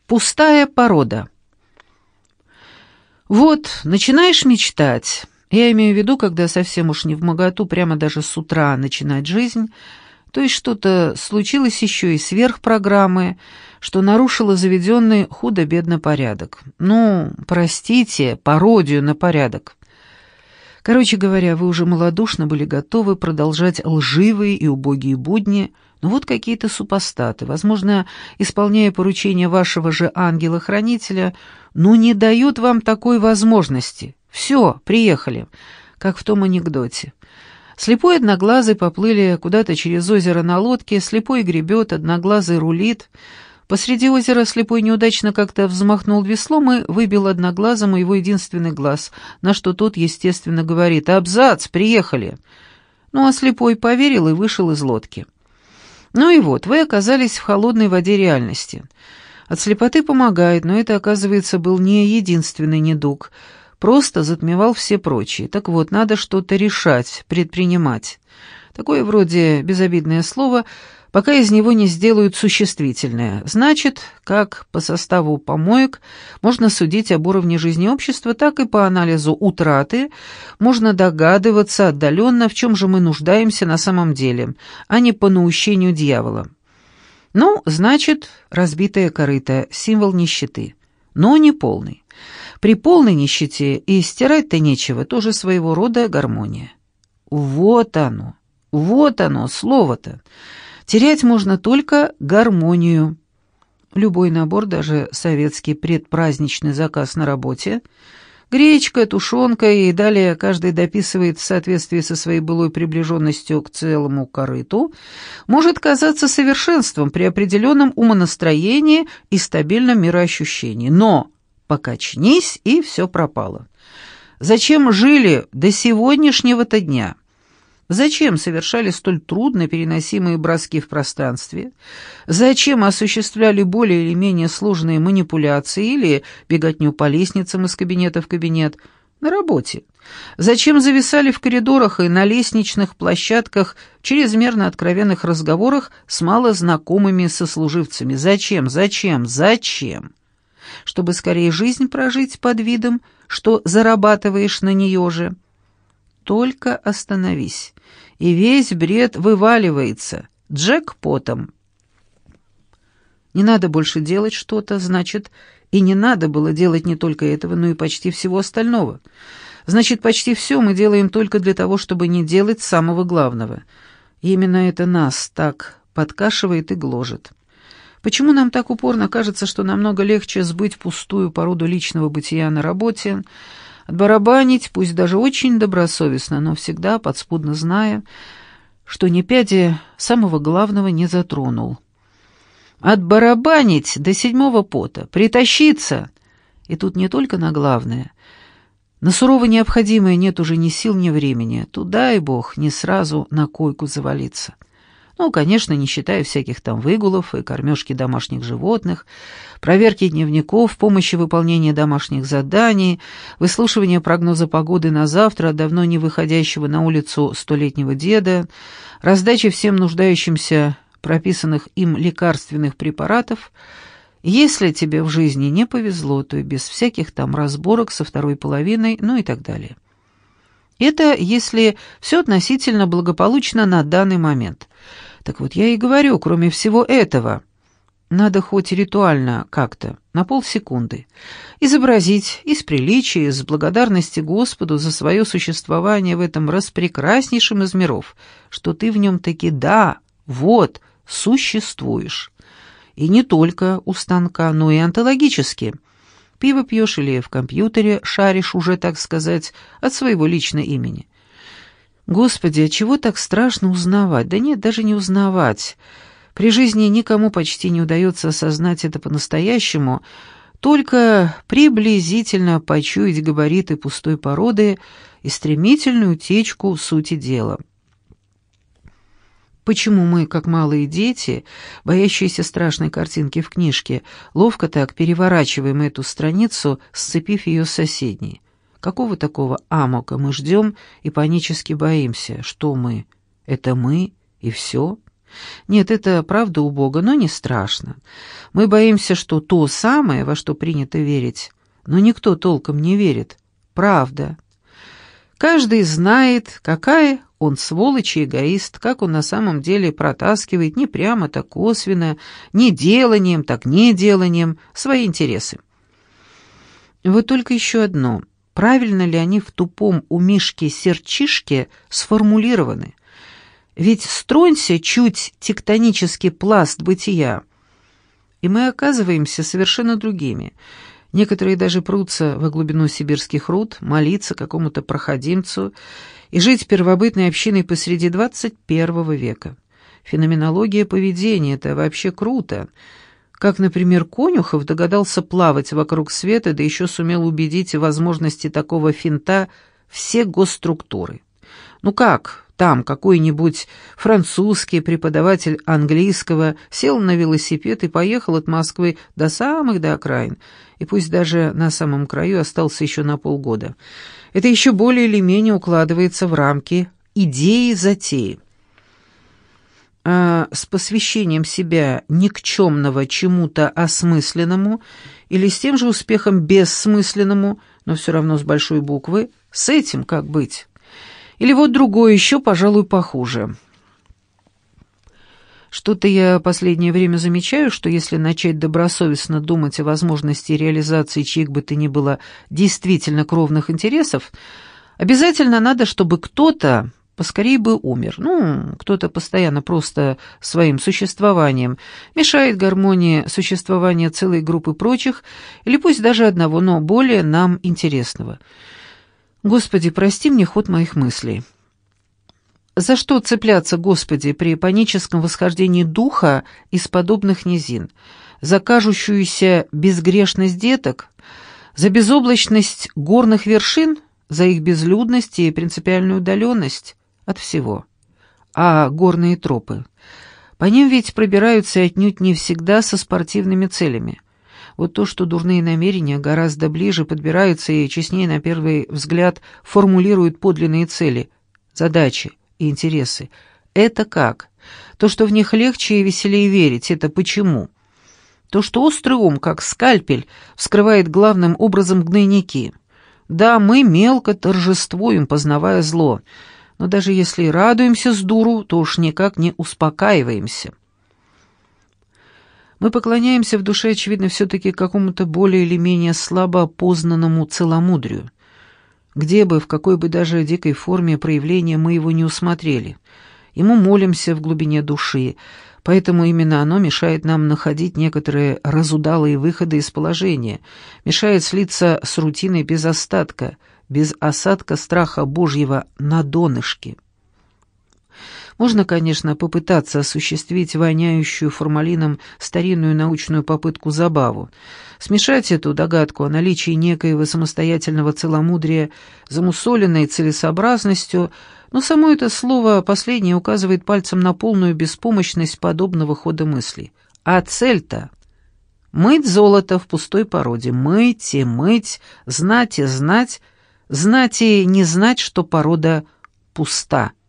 Пустая порода. Вот, начинаешь мечтать. Я имею в виду, когда совсем уж не вмоготу, прямо даже с утра начинать жизнь, то есть что-то случилось еще и сверх программы, что нарушило заведенный худо-бедно порядок. Ну, простите, пародию на порядок. Короче говоря, вы уже малодушно были готовы продолжать лживые и убогие будни, но вот какие-то супостаты, возможно, исполняя поручения вашего же ангела-хранителя, не дают вам такой возможности. Все, приехали, как в том анекдоте. Слепой и одноглазый поплыли куда-то через озеро на лодке, слепой гребет, одноглазый рулит. Посреди озера слепой неудачно как-то взмахнул веслом и выбил одноглазому его единственный глаз, на что тот, естественно, говорит: «Абзац, приехали!» А слепой поверил и вышел из лодки. Ну и вот, вы оказались в холодной воде реальности. От слепоты помогает, но это, оказывается, был не единственный недуг. Просто затмевал все прочие. Так вот, надо что-то решать, предпринимать. Такое вроде безобидное слово, пока из него не сделают существительное. Значит, как по составу помоек можно судить об уровне жизни общества, так и по анализу утраты можно догадываться отдаленно, в чем же мы нуждаемся на самом деле, а не по наущению дьявола. Значит, разбитое корыто — символ нищеты, но не полный. При полной нищете и стирать-то нечего, тоже своего рода гармония. Вот оно слово-то. Терять можно только гармонию. Любой набор, даже советский предпраздничный заказ на работе, гречка, тушенка и далее каждый дописывает в соответствии со своей былой приближенностью к целому корыту, может казаться совершенством при определенном умонастроении и стабильном мироощущении. Но покачнись, и все пропало. Зачем жили до сегодняшнего-то дня? Зачем совершали столь трудно переносимые броски в пространстве? Зачем осуществляли более или менее сложные манипуляции или беготню по лестницам из кабинета в кабинет на работе? Зачем зависали в коридорах и на лестничных площадках в чрезмерно откровенных разговорах с малознакомыми сослуживцами? Зачем? Чтобы скорее жизнь прожить под видом, что зарабатываешь на нее же. Только остановись, и весь бред вываливается джекпотом. Не надо больше делать что-то, значит, и не надо было делать не только этого, но и почти всего остального. Значит, почти все мы делаем только для того, чтобы не делать самого главного. И именно это нас так подкашивает и гложет. Почему нам так упорно кажется, что намного легче сбыть пустую породу личного бытия на работе, отбарабанить, пусть даже очень добросовестно, но всегда подспудно зная, что ни пяди самого главного не затронул. Отбарабанить до седьмого пота, притащиться, и тут не только на главное. На сурово необходимое нет уже ни сил, ни времени. Туда и бог не сразу на койку завалиться. Конечно, не считая всяких там выгулов и кормежки домашних животных, проверки дневников, помощи в выполнении домашних заданий, выслушивания прогноза погоды на завтра от давно не выходящего на улицу столетнего деда, раздачи всем нуждающимся прописанных им лекарственных препаратов. Если тебе в жизни не повезло, то и без всяких там разборок со второй половиной, и так далее. Это если все относительно благополучно на данный момент. Так вот, я и говорю, кроме всего этого, надо хоть ритуально как-то, на полсекунды, изобразить из приличия, из благодарности Господу за свое существование в этом распрекраснейшем из миров, что ты в нем таки, существуешь. И не только у станка, но и онтологически. Пиво пьешь или в компьютере шаришь уже, так сказать, от своего личного имени. Господи, а чего так страшно узнавать? Да нет, даже не узнавать. При жизни никому почти не удается осознать это по-настоящему, только приблизительно почуять габариты пустой породы и стремительную утечку сути дела. Почему мы, как малые дети, боящиеся страшной картинки в книжке, ловко так переворачиваем эту страницу, сцепив ее с соседней? Какого такого амока мы ждем и панически боимся? Что мы? Это мы и все? Нет, это правда убого, но не страшно. Мы боимся, что то самое, во что принято верить, но никто толком не верит. Правда. Каждый знает, какая он сволочь и эгоист, как он на самом деле протаскивает не прямо, так косвенно, не деланием, так не деланием свои интересы. Вот только еще одно. Правильно ли они в тупом умишке-серчишке сформулированы? Ведь стронься чуть тектонический пласт бытия, и мы оказываемся совершенно другими. Некоторые даже прутся во глубину сибирских руд, молиться какому-то проходимцу и жить первобытной общиной посреди 21 века. Феноменология поведения — это вообще круто. Как, например, Конюхов догадался плавать вокруг света, да еще сумел убедить в возможности такого финта все госструктуры. Ну как там какой-нибудь французский преподаватель английского сел на велосипед и поехал от Москвы до окраин, и пусть даже на самом краю остался еще на полгода. Это еще более или менее укладывается в рамки идеи-затеи. А с посвящением себя никчемного чему-то осмысленному или с тем же успехом бессмысленному, но все равно с большой буквы, с этим как быть? Или вот другое еще, пожалуй, похуже. Что-то я последнее время замечаю, что если начать добросовестно думать о возможности реализации чьих бы то ни было действительно кровных интересов, обязательно надо, чтобы кто-то поскорее бы умер. Кто-то постоянно просто своим существованием мешает гармонии существования целой группы прочих, или пусть даже одного, но более нам интересного. Господи, прости мне ход моих мыслей. За что цепляться, Господи, при паническом восхождении духа из подобных низин? За кажущуюся безгрешность деток? За безоблачность горных вершин? За их безлюдность и принципиальную удаленность? От всего. А горные тропы? По ним ведь пробираются отнюдь не всегда со спортивными целями. Вот то, что дурные намерения гораздо ближе подбираются и честнее на первый взгляд формулируют подлинные цели, задачи и интересы. Это как? То, что в них легче и веселее верить, это почему? То, что острый ум, как скальпель, вскрывает главным образом гнойники. Да, мы мелко торжествуем, познавая зло, но даже если радуемся с дуру, то уж никак не успокаиваемся. Мы поклоняемся в душе, очевидно, все-таки какому-то более или менее слабо опознанному целомудрию. Где бы, в какой бы даже дикой форме проявления мы его не усмотрели. Ему молимся в глубине души, поэтому именно оно мешает нам находить некоторые разудалые выходы из положения, мешает слиться с рутиной без остатка, без осадка страха Божьего на донышке. Можно, конечно, попытаться осуществить воняющую формалином старинную научную попытку-забаву, смешать эту догадку о наличии некоего самостоятельного целомудрия, замусоленной целесообразностью, но само это слово последнее указывает пальцем на полную беспомощность подобного хода мыслей. А цель-то — мыть золото в пустой породе, мыть и мыть, знать и знать, знать и не знать, что порода пуста.